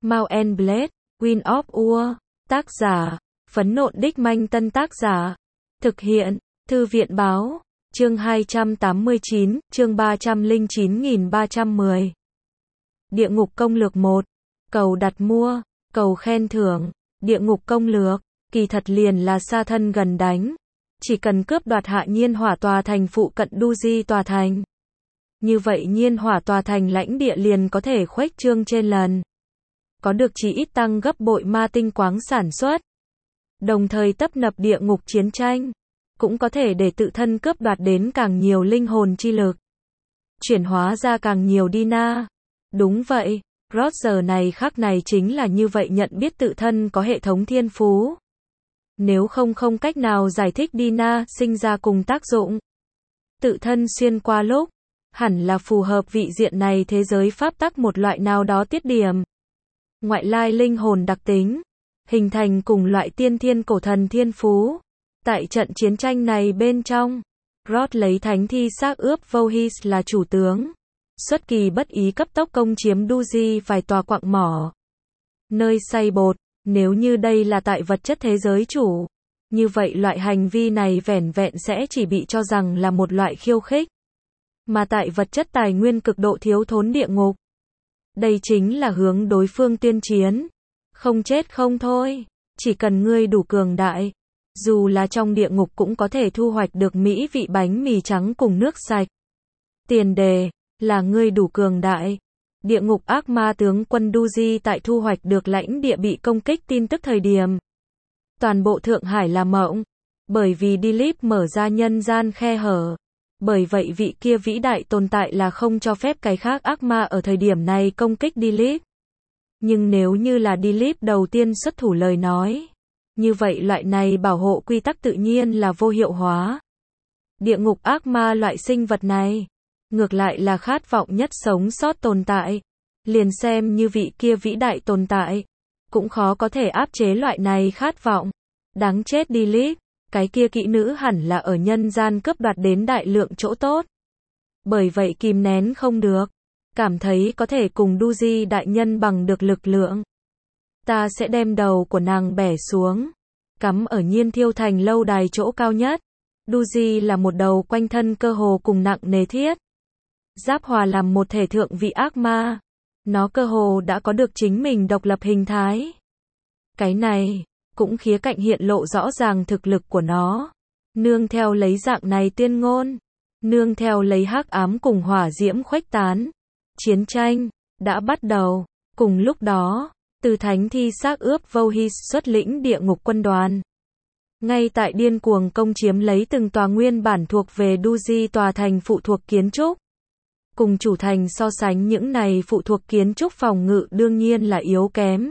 Mount and Blade, Wind of War, tác giả, Phấn Nộn Đích Manh Tân tác giả, thực hiện, Thư viện Báo, chương 289, chương 309.310. Địa ngục công lược 1, cầu đặt mua, cầu khen thưởng, địa ngục công lược, kỳ thật liền là xa thân gần đánh. Chỉ cần cướp đoạt Hạ Nhiên Hỏa tòa thành phụ cận Du-di tòa thành. Như vậy Nhiên Hỏa tòa thành lãnh địa liền có thể khuếch trương trên lần. Có được chỉ ít tăng gấp bội ma tinh quáng sản xuất. Đồng thời tấp nập địa ngục chiến tranh. Cũng có thể để tự thân cướp đoạt đến càng nhiều linh hồn chi lực. Chuyển hóa ra càng nhiều Dina. Đúng vậy, Roger này khắc này chính là như vậy nhận biết tự thân có hệ thống thiên phú. Nếu không cách nào giải thích Dina sinh ra cùng tác dụng. Tự thân xuyên qua lúc, hẳn là phù hợp vị diện này thế giới pháp tắc một loại nào đó tiết điểm. Ngoại lai linh hồn đặc tính, hình thành cùng loại tiên thiên cổ thần thiên phú. Tại trận chiến tranh này bên trong, Rod lấy thánh thi xác ướp Vohis là chủ tướng. Xuất kỳ bất ý cấp tốc công chiếm Du-di vài tòa quặng mỏ. Nơi xay bột, nếu như đây là tại vật chất thế giới chủ. Như vậy loại hành vi này vẻn vẹn sẽ chỉ bị cho rằng là một loại khiêu khích. Mà tại vật chất tài nguyên cực độ thiếu thốn địa ngục. Đây chính là hướng đối phương tuyên chiến. Không chết không thôi, chỉ cần ngươi đủ cường đại. Dù là trong địa ngục cũng có thể thu hoạch được mỹ vị bánh mì trắng cùng nước sạch. Tiền đề là ngươi đủ cường đại. Địa ngục ác ma tướng quân Du-di tại thu hoạch được lãnh địa bị công kích tin tức thời điểm. Toàn bộ Thượng Hải là mộng. Bởi vì Dilip mở ra nhân gian khe hở. Bởi vậy vị kia vĩ đại tồn tại là không cho phép cái khác ác ma ở thời điểm này công kích Dilip. Nhưng nếu như là Dilip đầu tiên xuất thủ lời nói. Như vậy loại này bảo hộ quy tắc tự nhiên là vô hiệu hóa. Địa ngục ác ma loại sinh vật này. Ngược lại là khát vọng nhất sống sót tồn tại. Liền xem như vị kia vĩ đại tồn tại. Cũng khó có thể áp chế loại này khát vọng. Đáng chết Dilip. Cái kia kỹ nữ hẳn là ở nhân gian cướp đoạt đến đại lượng chỗ tốt. Bởi vậy kìm nén không được. Cảm thấy có thể cùng Du-di đại nhân bằng được lực lượng. Ta sẽ đem đầu của nàng bẻ xuống. Cắm ở Nhiên Thiêu thành lâu đài chỗ cao nhất. Du-di là một đầu quanh thân cơ hồ cùng nặng nề thiết. Giáp hòa làm một thể thượng vị ác ma. Nó cơ hồ đã có được chính mình độc lập hình thái. Cái này cũng khía cạnh hiện lộ rõ ràng thực lực của nó. Nương theo lấy dạng này tuyên ngôn. Nương theo lấy hắc ám cùng hỏa diễm khuếch tán. Chiến tranh đã bắt đầu. Cùng lúc đó, từ thánh thi xác ướp Vohis xuất lĩnh địa ngục quân đoàn. Ngay tại điên cuồng công chiếm lấy từng tòa nguyên bản thuộc về Du-di tòa thành phụ thuộc kiến trúc. Cùng chủ thành so sánh những này phụ thuộc kiến trúc phòng ngự đương nhiên là yếu kém.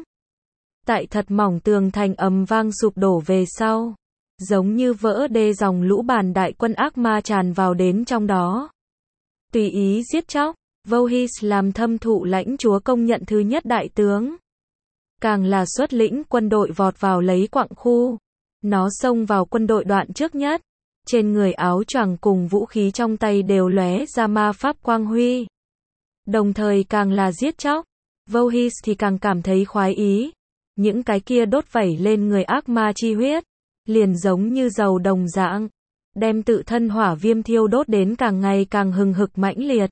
Tại thật mỏng tường thành ầm vang sụp đổ về sau. Giống như vỡ đê dòng lũ bàn đại quân ác ma tràn vào đến trong đó. Tùy ý giết chóc, Vohis làm thâm thụ lãnh chúa công nhận thứ nhất đại tướng. Càng là xuất lĩnh quân đội vọt vào lấy quặng khu. Nó xông vào quân đội đoạn trước nhất. Trên người áo choàng cùng vũ khí trong tay đều lóe ra ma pháp quang huy. Đồng thời càng là giết chóc. Vohis thì càng cảm thấy khoái ý. Những cái kia đốt vẩy lên người ác ma chi huyết. Liền giống như dầu đồng dạng. Đem tự thân hỏa viêm thiêu đốt đến càng ngày càng hừng hực mãnh liệt.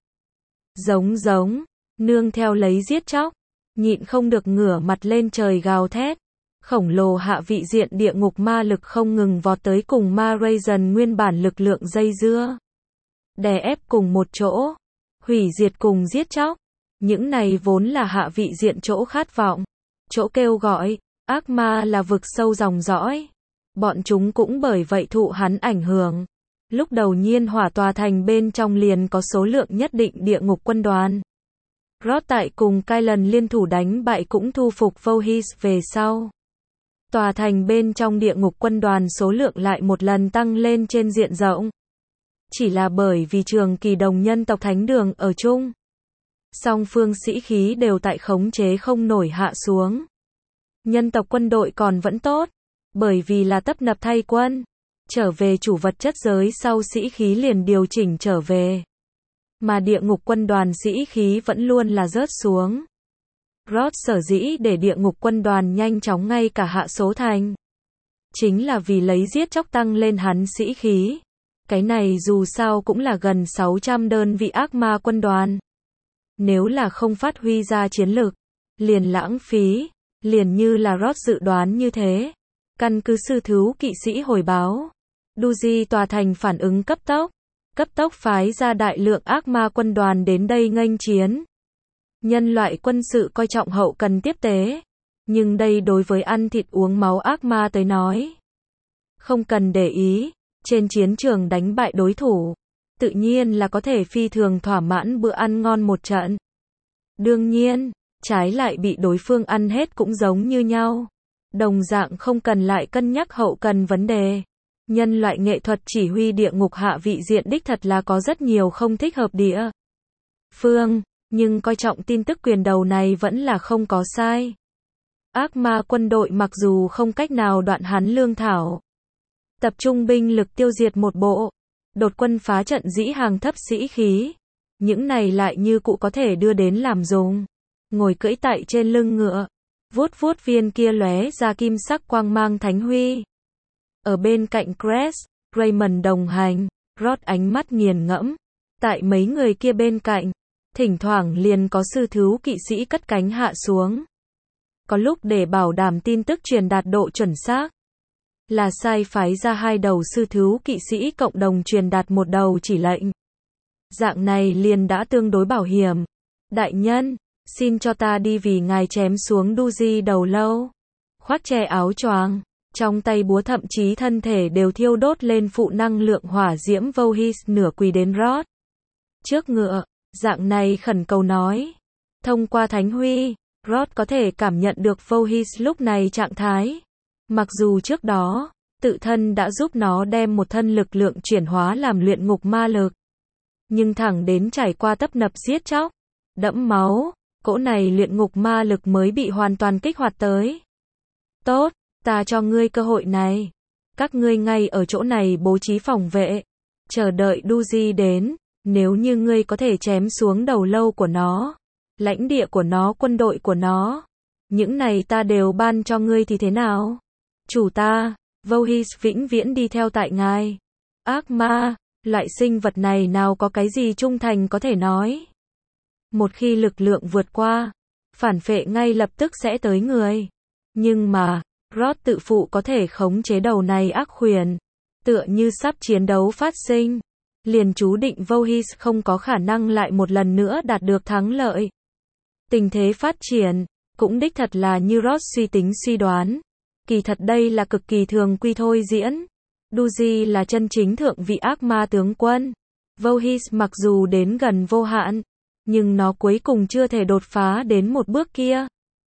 Giống, nương theo lấy giết chóc. Nhịn không được ngửa mặt lên trời gào thét. Khổng lồ hạ vị diện địa ngục ma lực không ngừng vọt tới cùng ma Razen nguyên bản lực lượng dây dưa. Đè ép cùng một chỗ. Hủy diệt cùng giết chóc. Những này vốn là hạ vị diện chỗ khát vọng. Chỗ kêu gọi. Ác ma là vực sâu dòng dõi. Bọn chúng cũng bởi vậy thụ hắn ảnh hưởng. Lúc đầu Nhiên Hỏa tòa thành bên trong liền có số lượng nhất định địa ngục quân đoàn. Rod tại cùng Kylan liên thủ đánh bại cũng thu phục Vohis về sau. Tòa thành bên trong địa ngục quân đoàn số lượng lại một lần tăng lên trên diện rộng. Chỉ là bởi vì trường kỳ đồng nhân tộc thánh đường ở chung. Song phương sĩ khí đều tại khống chế không nổi hạ xuống. Nhân tộc quân đội còn vẫn tốt. Bởi vì là tấp nập thay quân. Trở về chủ vật chất giới sau sĩ khí liền điều chỉnh trở về. Mà địa ngục quân đoàn sĩ khí vẫn luôn là rớt xuống. Rod sở dĩ để địa ngục quân đoàn nhanh chóng ngay cả hạ số thành. Chính là vì lấy giết chóc tăng lên hắn sĩ khí. Cái này dù sao cũng là gần 600 đơn vị ác ma quân đoàn. Nếu là không phát huy ra chiến lực, liền lãng phí, liền như là Rod dự đoán như thế. Căn cứ sư thú kỵ sĩ hồi báo, Duji tòa thành phản ứng cấp tốc phái ra đại lượng ác ma quân đoàn đến đây nghênh chiến. Nhân loại quân sự coi trọng hậu cần tiếp tế, nhưng đây đối với ăn thịt uống máu ác ma tới nói, không cần để ý, trên chiến trường đánh bại đối thủ, tự nhiên là có thể phi thường thỏa mãn bữa ăn ngon một trận. Đương nhiên, trái lại bị đối phương ăn hết cũng giống như nhau. Đồng dạng không cần lại cân nhắc hậu cần vấn đề. Nhân loại nghệ thuật chỉ huy địa ngục hạ vị diện đích thật là có rất nhiều không thích hợp địa phương, nhưng coi trọng tin tức quyền đầu này vẫn là không có sai. Ác ma quân đội mặc dù không cách nào đoạn hắn lương thảo, tập trung binh lực tiêu diệt một bộ, đột quân phá trận dĩ hàng thấp sĩ khí, những này lại như cụ có thể đưa đến làm dùng. Ngồi cưỡi tại trên lưng ngựa, vuốt vuốt viên kia lóe ra kim sắc quang mang thánh huy. Ở bên cạnh Cress, Raymond đồng hành, Rod ánh mắt nghiền ngẫm. Tại mấy người kia bên cạnh, thỉnh thoảng liền có sư thú kỵ sĩ cất cánh hạ xuống. Có lúc để bảo đảm tin tức truyền đạt độ chuẩn xác, là sai phái ra 2 đầu sư thú kỵ sĩ cộng đồng truyền đạt một đầu chỉ lệnh. Dạng này liền đã tương đối bảo hiểm. Đại nhân, xin cho ta đi vì ngài chém xuống Duji đầu lâu. Khoác che áo choàng, trong tay búa thậm chí thân thể đều thiêu đốt lên phụ năng lượng hỏa diễm Vohis nửa quỳ đến Rod trước ngựa, dạng này khẩn cầu nói. Thông qua thánh huy, Rod có thể cảm nhận được Vohis lúc này trạng thái. Mặc dù trước đó, tự thân đã giúp nó đem một thân lực lượng chuyển hóa làm luyện ngục ma lực. Nhưng thẳng đến trải qua tấp nập giết chóc, đẫm máu, cỗ này luyện ngục ma lực mới bị hoàn toàn kích hoạt tới. Tốt, ta cho ngươi cơ hội này. Các ngươi ngay ở chỗ này bố trí phòng vệ, chờ đợi Duji đến, nếu như ngươi có thể chém xuống đầu lâu của nó, lãnh địa của nó, quân đội của nó, những này ta đều ban cho ngươi thì thế nào? Chủ ta, Vohis vĩnh viễn đi theo tại ngài. Ác ma, loại sinh vật này nào có cái gì trung thành có thể nói. Một khi lực lượng vượt qua, phản phệ ngay lập tức sẽ tới người. Nhưng mà, Rod tự phụ có thể khống chế đầu này ác khuyển, tựa như sắp chiến đấu phát sinh, liền chú định Vohis không có khả năng lại một lần nữa đạt được thắng lợi. Tình thế phát triển, cũng đích thật là như Rod suy tính suy đoán. Kỳ thật đây là cực kỳ thường quy thôi diễn. Duji là chân chính thượng vị ác ma tướng quân. Vohis mặc dù đến gần vô hạn, nhưng nó cuối cùng chưa thể đột phá đến một bước kia.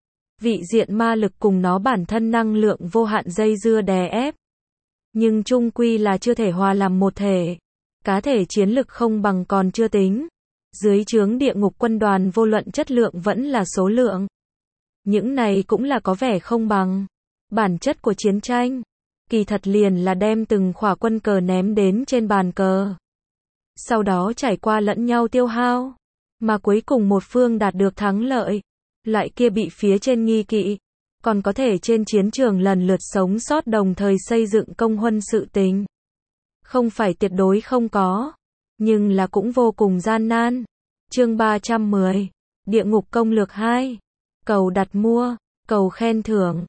Vị diện ma lực cùng nó bản thân năng lượng vô hạn dây dưa đè ép. Nhưng chung quy là chưa thể hòa làm một thể. Cá thể chiến lực không bằng còn chưa tính. Dưới trướng địa ngục quân đoàn vô luận chất lượng vẫn là số lượng. Những này cũng là có vẻ không bằng. Bản chất của chiến tranh, kỳ thật liền là đem từng khỏa quân cờ ném đến trên bàn cờ. Sau đó trải qua lẫn nhau tiêu hao, mà cuối cùng một phương đạt được thắng lợi. Loại kia bị phía trên nghi kỵ, còn có thể trên chiến trường lần lượt sống sót đồng thời xây dựng công huân sự tình. Không phải tuyệt đối không có, nhưng là cũng vô cùng gian nan. Chương 310, Địa ngục công lược 2. Cầu đặt mua, cầu khen thưởng.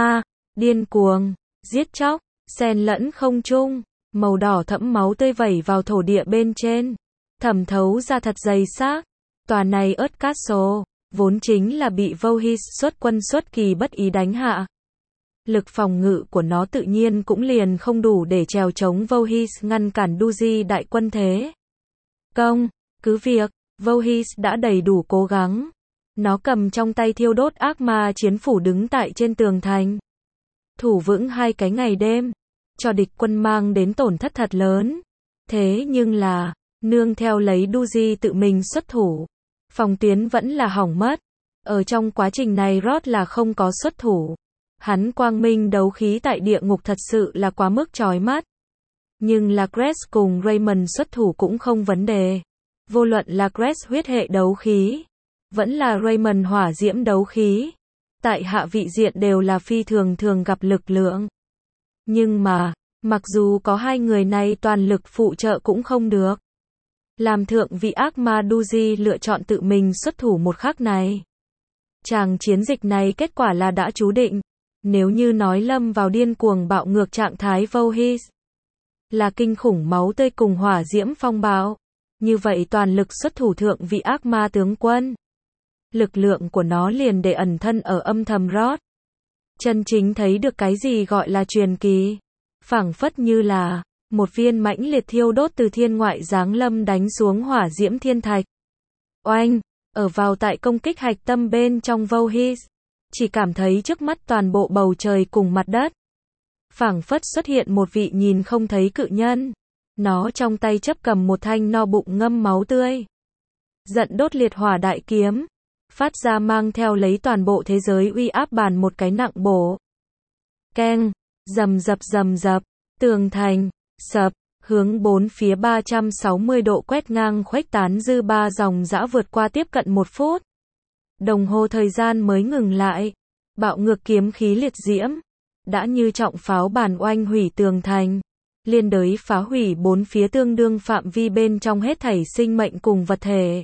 Điên cuồng, giết chóc, xen lẫn không trung, màu đỏ thẫm máu tươi vẩy vào thổ địa bên trên, thẩm thấu ra thật dày xác. Tòa này Earth Castle, vốn chính là bị Vohis xuất quân xuất kỳ bất ý đánh hạ. Lực phòng ngự của nó tự nhiên cũng liền không đủ để trèo chống Vohis ngăn cản Duji đại quân thế công. Cứ việc, Vohis đã đầy đủ cố gắng. Nó cầm trong tay thiêu đốt ác ma chiến phủ đứng tại trên tường thành. Thủ vững 2 cái ngày đêm, cho địch quân mang đến tổn thất thật lớn. Thế nhưng là, nương theo lấy Duji tự mình xuất thủ, phòng tuyến vẫn là hỏng mất. Ở trong quá trình này Rod là không có xuất thủ. Hắn quang minh đấu khí tại địa ngục thật sự là quá mức chói mắt. Nhưng là Cress cùng Raymond xuất thủ cũng không vấn đề. Vô luận là Cress huyết hệ đấu khí, vẫn là Raymond hỏa diễm đấu khí. Tại hạ vị diện đều là phi thường thường gặp lực lượng. Nhưng mà, mặc dù có hai người này toàn lực phụ trợ cũng không được. Làm thượng vị ác ma Duji lựa chọn tự mình xuất thủ một khắc này. Chàng chiến dịch này kết quả là đã chú định. Nếu như nói lâm vào điên cuồng bạo ngược trạng thái Voorhees là kinh khủng máu tươi cùng hỏa diễm phong bạo, như vậy toàn lực xuất thủ thượng vị ác ma tướng quân. Lực lượng của nó liền để ẩn thân ở âm thầm rót. Chân chính thấy được cái gì gọi là truyền kỳ. Phảng phất như là một viên mãnh liệt thiêu đốt từ thiên ngoại giáng lâm đánh xuống hỏa diễm thiên thạch. Oanh, ở vào tại công kích hạch tâm bên trong Voorhees, chỉ cảm thấy trước mắt toàn bộ bầu trời cùng mặt đất. Phảng phất xuất hiện một vị nhìn không thấy cự nhân. Nó trong tay chấp cầm một thanh no bụng ngâm máu tươi. Giận đốt liệt hỏa đại kiếm. Phát ra mang theo lấy toàn bộ thế giới uy áp bàn một cái nặng bổ. Keng, rầm rập, tường thành, sập, hướng bốn phía 360 độ quét ngang khuếch tán dư ba dòng dã vượt qua tiếp cận 1 phút. Đồng hồ thời gian mới ngừng lại. Bạo ngược kiếm khí liệt diễm. Đã như trọng pháo bàn oanh hủy tường thành. Liên đới phá hủy bốn phía tương đương phạm vi bên trong hết thảy sinh mệnh cùng vật thể.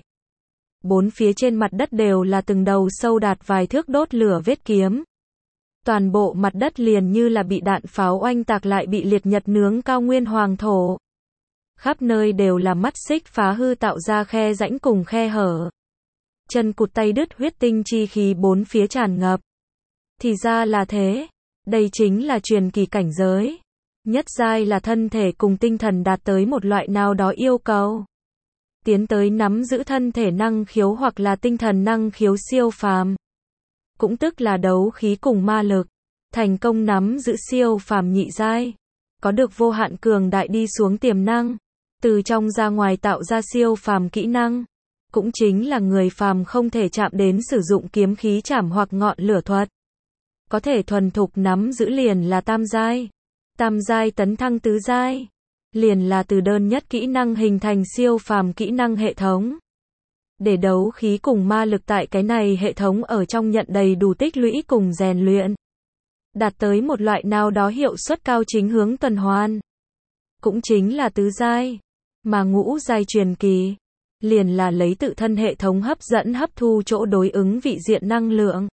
Bốn phía trên mặt đất đều là từng đầu sâu đạt vài thước đốt lửa vết kiếm. Toàn bộ mặt đất liền như là bị đạn pháo oanh tạc lại bị liệt nhật nướng cao nguyên hoàng thổ. Khắp nơi đều là mắt xích phá hư tạo ra khe rãnh cùng khe hở. Chân cụt tay đứt huyết tinh chi khí bốn phía tràn ngập. Thì ra là thế. Đây chính là truyền kỳ cảnh giới. Nhất giai là thân thể cùng tinh thần đạt tới một loại nào đó yêu cầu. Tiến tới nắm giữ thân thể năng khiếu hoặc là tinh thần năng khiếu siêu phàm. Cũng tức là đấu khí cùng ma lực. Thành công nắm giữ siêu phàm nhị giai. Có được vô hạn cường đại đi xuống tiềm năng. Từ trong ra ngoài tạo ra siêu phàm kỹ năng. Cũng chính là người phàm không thể chạm đến sử dụng kiếm khí chảm hoặc ngọn lửa thuật. Có thể thuần thục nắm giữ liền là tam giai. Tam giai tấn thăng tứ giai. Liền là từ đơn nhất kỹ năng hình thành siêu phàm kỹ năng hệ thống. Để đấu khí cùng ma lực tại cái này hệ thống ở trong nhận đầy đủ tích lũy cùng rèn luyện. Đạt tới một loại nào đó hiệu suất cao chính hướng tuần hoàn. Cũng chính là tứ giai. Mà ngũ giai truyền kỳ. Liền là lấy tự thân hệ thống hấp dẫn hấp thu chỗ đối ứng vị diện năng lượng.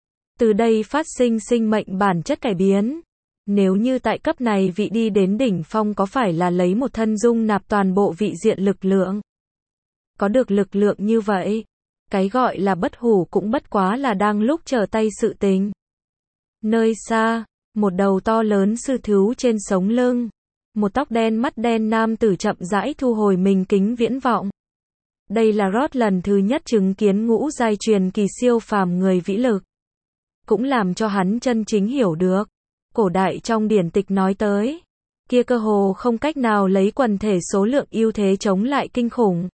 Từ đây phát sinh sinh mệnh bản chất cải biến. Nếu như tại cấp này vị đi đến đỉnh phong có phải là lấy một thân dung nạp toàn bộ vị diện lực lượng. Có được lực lượng như vậy, cái gọi là bất hủ cũng bất quá là đang lúc trở tay sự tình. Nơi xa, một đầu to lớn sư thú trên sống lưng. Một tóc đen mắt đen nam tử chậm rãi thu hồi mình kính viễn vọng. Đây là Rod lần thứ nhất chứng kiến ngũ giai truyền kỳ siêu phàm người vĩ lực. Cũng làm cho hắn chân chính hiểu được. Cổ đại trong điển tịch nói tới. Kia cơ hồ không cách nào lấy quần thể số lượng ưu thế chống lại kinh khủng.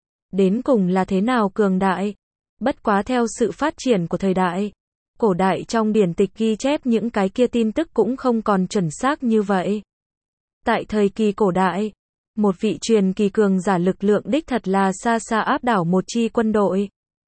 Đến cùng là thế nào cường đại. Bất quá theo sự phát triển của thời đại. Cổ đại trong điển tịch ghi chép những cái kia tin tức cũng không còn chuẩn xác như vậy. Tại thời kỳ cổ đại. Một vị truyền kỳ cường giả lực lượng đích thật là xa xa áp đảo một chi quân đội.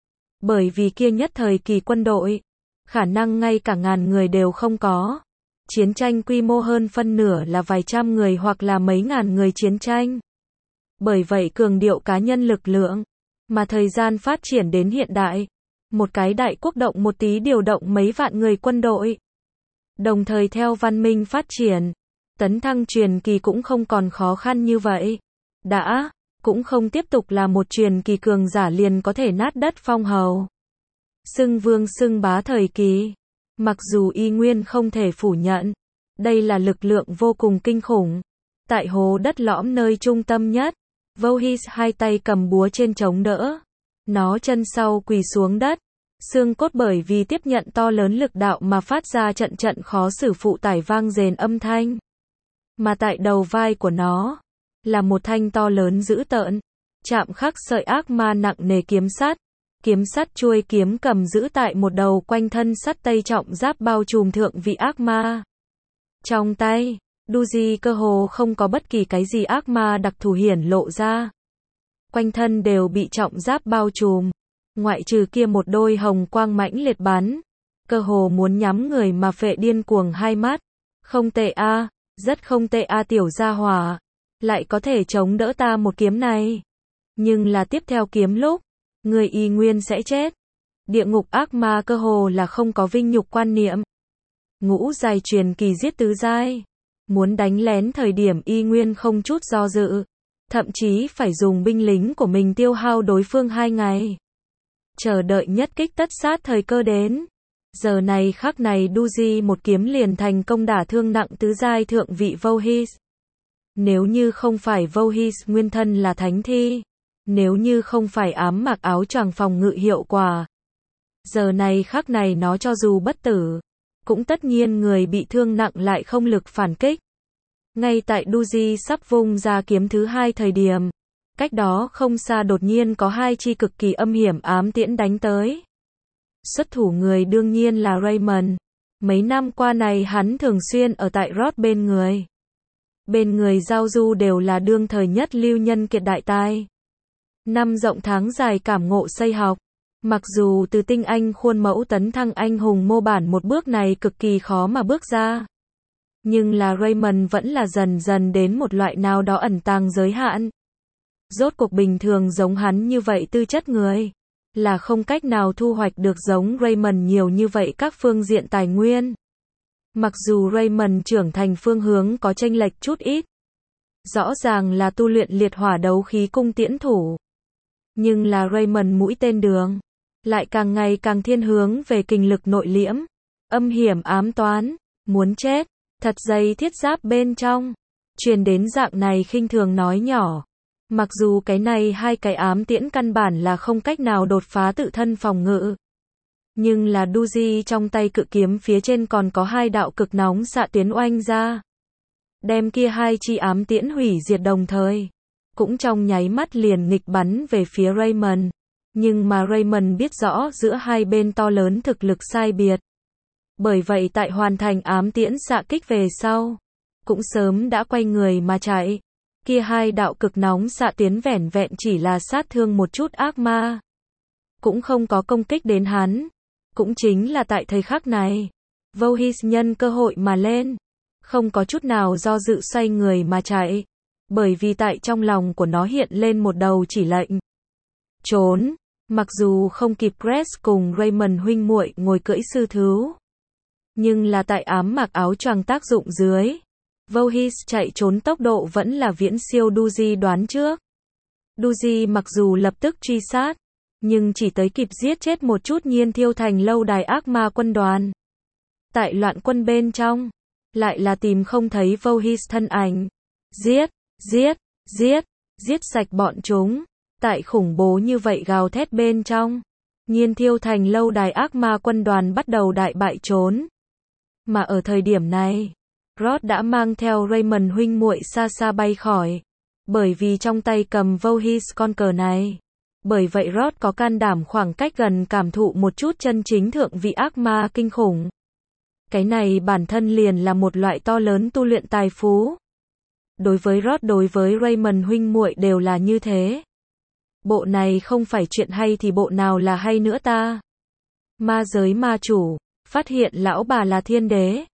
Bởi vì kia nhất thời kỳ quân đội. Khả năng ngay cả ngàn người đều không có. Chiến tranh quy mô hơn phân nửa là vài trăm người hoặc là mấy ngàn người chiến tranh. Bởi vậy cường điệu cá nhân lực lượng. Mà thời gian phát triển đến hiện đại. Một cái đại quốc động một tí điều động mấy vạn người quân đội. Đồng thời theo văn minh phát triển. Tấn thăng truyền kỳ cũng không còn khó khăn như vậy. Cũng không tiếp tục là một truyền kỳ cường giả liền có thể nát đất phong hầu. Xưng vương xưng bá thời kỳ. Mặc dù y nguyên không thể phủ nhận. Đây là lực lượng vô cùng kinh khủng. Tại hố đất lõm nơi trung tâm nhất. Voorhees hai tay cầm búa trên chống đỡ. Nó chân sau quỳ xuống đất. Xương cốt bởi vì tiếp nhận to lớn lực đạo mà phát ra trận trận khó xử phụ tải vang rền âm thanh. Mà tại đầu vai của nó. Là một thanh to lớn dữ tợn. Chạm khắc sợi ác ma nặng nề kiếm sắt. Kiếm sắt chuôi kiếm cầm giữ tại một đầu quanh thân sắt tây trọng giáp bao trùm thượng vị ác ma. Trong tay, Duji cơ hồ không có bất kỳ cái gì ác ma đặc thù hiển lộ ra. Quanh thân đều bị trọng giáp bao trùm. ngoại trừ kia một đôi hồng quang mãnh liệt bắn, cơ hồ muốn nhắm người mà phệ điên cuồng hai mắt. Không tệ a, rất không tệ a tiểu gia hỏa, lại có thể chống đỡ ta một kiếm này. Nhưng là tiếp theo kiếm lúc, người y nguyên sẽ chết. Địa ngục ác ma cơ hồ là không có vinh nhục quan niệm. Ngũ giai truyền kỳ giết tứ giai, muốn đánh lén thời điểm y nguyên không chút do dự, thậm chí phải dùng binh lính của mình tiêu hao đối phương 2 ngày. Chờ đợi nhất kích tất sát thời cơ đến. Giờ này khắc này Duji một kiếm liền thành công đả thương nặng tứ giai thượng vị Vohis. Nếu như không phải Vohis nguyên thân là thánh thi, nếu như không phải ám mặc áo choàng phòng ngự hiệu quả, giờ này khắc này nó cho dù bất tử, cũng tất nhiên người bị thương nặng lại không lực phản kích. Ngay tại Duji sắp vung ra kiếm thứ 2 thời điểm, cách đó không xa đột nhiên có 2 chi cực kỳ âm hiểm ám tiễn đánh tới. Xuất thủ người đương nhiên là Raymond. Mấy năm qua này hắn thường xuyên ở tại Rod bên người. Bên người giao du đều là đương thời nhất lưu nhân kiệt đại tài. Năm rộng tháng dài cảm ngộ xây học. Mặc dù từ tinh anh khuôn mẫu tấn thăng anh hùng mô bản một bước này cực kỳ khó mà bước ra. Nhưng là Raymond vẫn là dần dần đến một loại nào đó ẩn tàng giới hạn. Rốt cuộc bình thường giống hắn như vậy tư chất người, là không cách nào thu hoạch được giống Raymond nhiều như vậy các phương diện tài nguyên. Mặc dù Raymond trưởng thành phương hướng có chênh lệch chút ít. Rõ ràng là tu luyện liệt hỏa đấu khí cung tiễn thủ. Nhưng là Raymond mũi tên đường, lại càng ngày càng thiên hướng về kình lực nội liễm, âm hiểm ám toán, muốn chết, thật dày thiết giáp bên trong. Truyền đến dạng này khinh thường nói nhỏ. Mặc dù cái này 2 cái ám tiễn căn bản là không cách nào đột phá tự thân phòng ngự. Nhưng là Duji trong tay cự kiếm phía trên còn có 2 đạo cực nóng xạ tuyến oanh ra. Đem kia 2 chi ám tiễn hủy diệt đồng thời. Cũng trong nháy mắt liền nghịch bắn về phía Raymond. Nhưng mà Raymond biết rõ giữa hai bên to lớn thực lực sai biệt. Bởi vậy tại hoàn thành ám tiễn xạ kích về sau, cũng sớm đã quay người mà chạy. Kia 2 đạo cực nóng xạ tuyến vẻn vẹn chỉ là sát thương một chút ác ma, cũng không có công kích đến hắn. Cũng chính là tại thời khắc này, Vohis nhân cơ hội mà lên, không có chút nào do dự xoay người mà chạy, bởi vì tại trong lòng của nó hiện lên một đầu chỉ lệnh. Trốn. Mặc dù không kịp Crest cùng Raymond huynh muội ngồi cưỡi sư thú, nhưng là tại ám mặc áo choàng tác dụng dưới, Vohis chạy trốn tốc độ vẫn là viễn siêu Duji đoán trước. Duji mặc dù lập tức truy sát, nhưng chỉ tới kịp giết chết một chút Nhiên Thiêu Thành lâu đài ác ma quân đoàn. Tại loạn quân bên trong, lại là tìm không thấy Vohis thân ảnh. Giết, giết, giết, giết sạch bọn chúng. Tại khủng bố như vậy gào thét bên trong, Nhiên Thiêu Thành lâu đài ác ma quân đoàn bắt đầu đại bại trốn. Mà ở thời điểm này, Rod đã mang theo Raymond huynh muội xa xa bay khỏi, bởi vì trong tay cầm Vohis con cờ này. Bởi vậy Rod có can đảm khoảng cách gần cảm thụ một chút chân chính thượng vị ác ma kinh khủng. Cái này bản thân liền là một loại to lớn tu luyện tài phú. Đối với Rod đối với Raymond huynh muội đều là như thế. Bộ này không phải chuyện hay thì bộ nào là hay nữa ta. Ma giới ma chủ, phát hiện lão bà là thiên đế.